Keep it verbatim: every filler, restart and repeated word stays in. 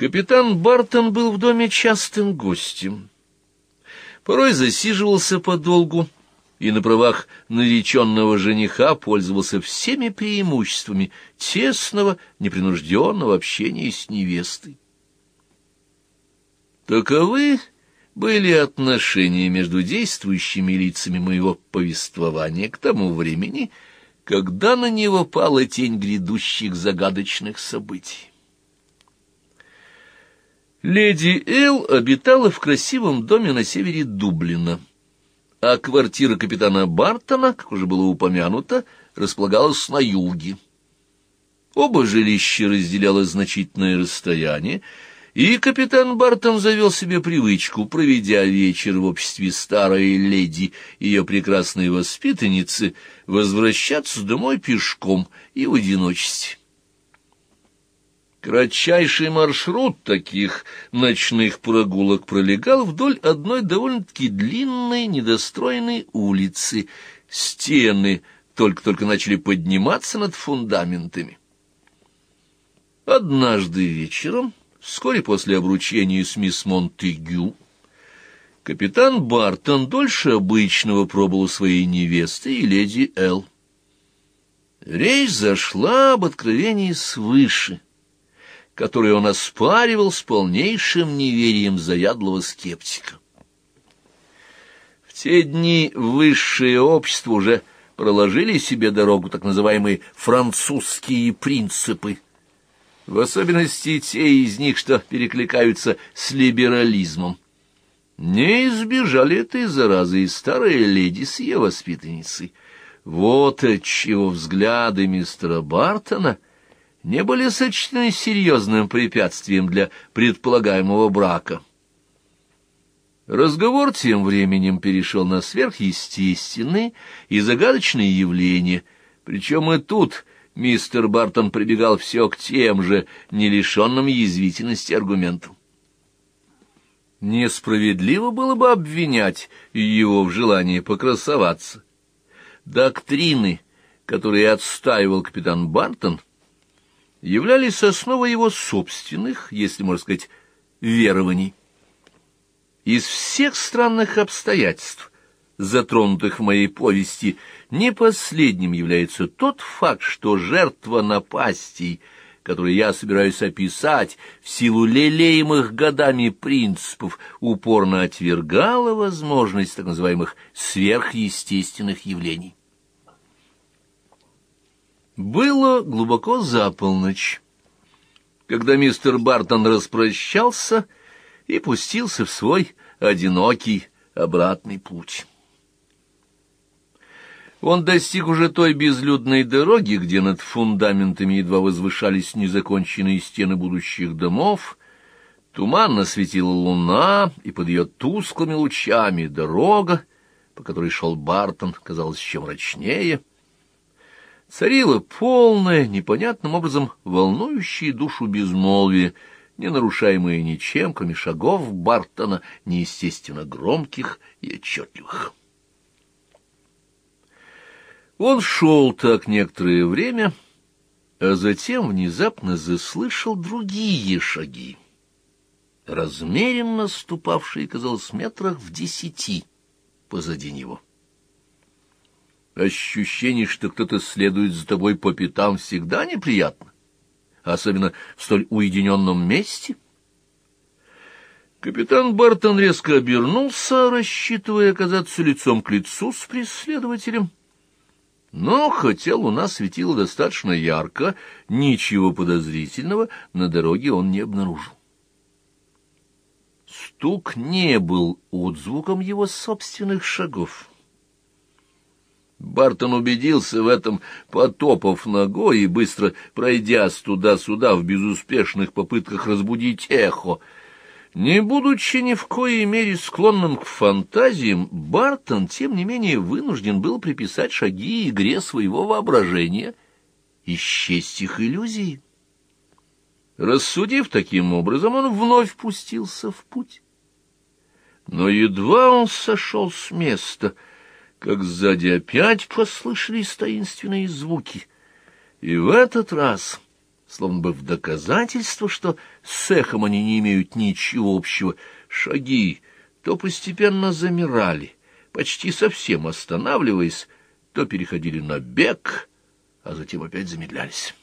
Капитан Бартон был в доме частым гостем. Порой засиживался подолгу и на правах нареченного жениха пользовался всеми преимуществами тесного, непринужденного общения с невестой. Таковы были отношения между действующими лицами моего повествования к тому времени, когда на него пала тень грядущих загадочных событий. Леди Эл обитала в красивом доме на севере Дублина, а квартира капитана Бартона, как уже было упомянуто, располагалась на юге. Оба жилища разделяло значительное расстояние, и капитан Бартон завел себе привычку, проведя вечер в обществе старой леди и ее прекрасной воспитанницы, возвращаться домой пешком и в одиночестве. Кратчайший маршрут таких ночных прогулок пролегал вдоль одной довольно-таки длинной недостроенной улицы. Стены только-только начали подниматься над фундаментами. Однажды вечером, вскоре после обручения с мисс Монтегю, капитан Бартон дольше обычного пробыл у своей невесты и леди Эл. Речь зашла об откровении свыше, который он оспаривал с полнейшим неверием заядлого скептика. В те дни высшее общество уже проложили себе дорогу так называемые французские принципы, в особенности те из них, что перекликаются с либерализмом. Не избежали этой заразы и старая леди с ее воспитанницей. Вот отчего взгляды мистера Бартона не были сочтены серьезным препятствием для предполагаемого брака. Разговор тем временем перешел на сверхъестественные и загадочные явления, причем и тут мистер Бартон прибегал все к тем же, не лишенным язвительности аргументам. Несправедливо было бы обвинять его в желании покрасоваться. Доктрины, которые отстаивал капитан Бартон, являлись основой его собственных, если можно сказать, верований. Из всех странных обстоятельств, затронутых в моей повести, не последним является тот факт, что жертва напастей, которую я собираюсь описать, в силу лелеемых годами принципов, упорно отвергала возможность так называемых сверхъестественных явлений. Было глубоко за полночь, когда мистер Бартон распрощался и пустился в свой одинокий обратный путь. Он достиг уже той безлюдной дороги, где над фундаментами едва возвышались незаконченные стены будущих домов. Туманно светила луна, и под ее тусклыми лучами дорога, по которой шел Бартон, казалась еще мрачнее. Царило полное, непонятным образом волнующее душу безмолвие, не нарушаемое ничем, кроме шагов Бартона, неестественно громких и отчетливых. Он шел так некоторое время, а затем внезапно заслышал другие шаги, размеренно ступавшие, казалось, метрах в десяти позади него. Ощущение, что кто-то следует за тобой по пятам, всегда неприятно, особенно в столь уединенном месте. Капитан Бартон резко обернулся, рассчитывая оказаться лицом к лицу с преследователем. Но, хотя луна светила достаточно ярко, ничего подозрительного на дороге он не обнаружил. Стук не был отзвуком его собственных шагов. Бартон убедился в этом, потопав ногой и быстро пройдясь туда-сюда в безуспешных попытках разбудить эхо. Не будучи ни в коей мере склонным к фантазиям, Бартон, тем не менее, вынужден был приписать шаги игре своего воображения и счесть их иллюзии. Рассудив таким образом, он вновь пустился в путь. Но едва он сошел с места, как сзади опять послышались таинственные звуки, и в этот раз словно бы в доказательство, что с эхом они не имеют ничего общего. Шаги то постепенно замирали, почти совсем останавливаясь, то переходили на бег, а затем опять замедлялись.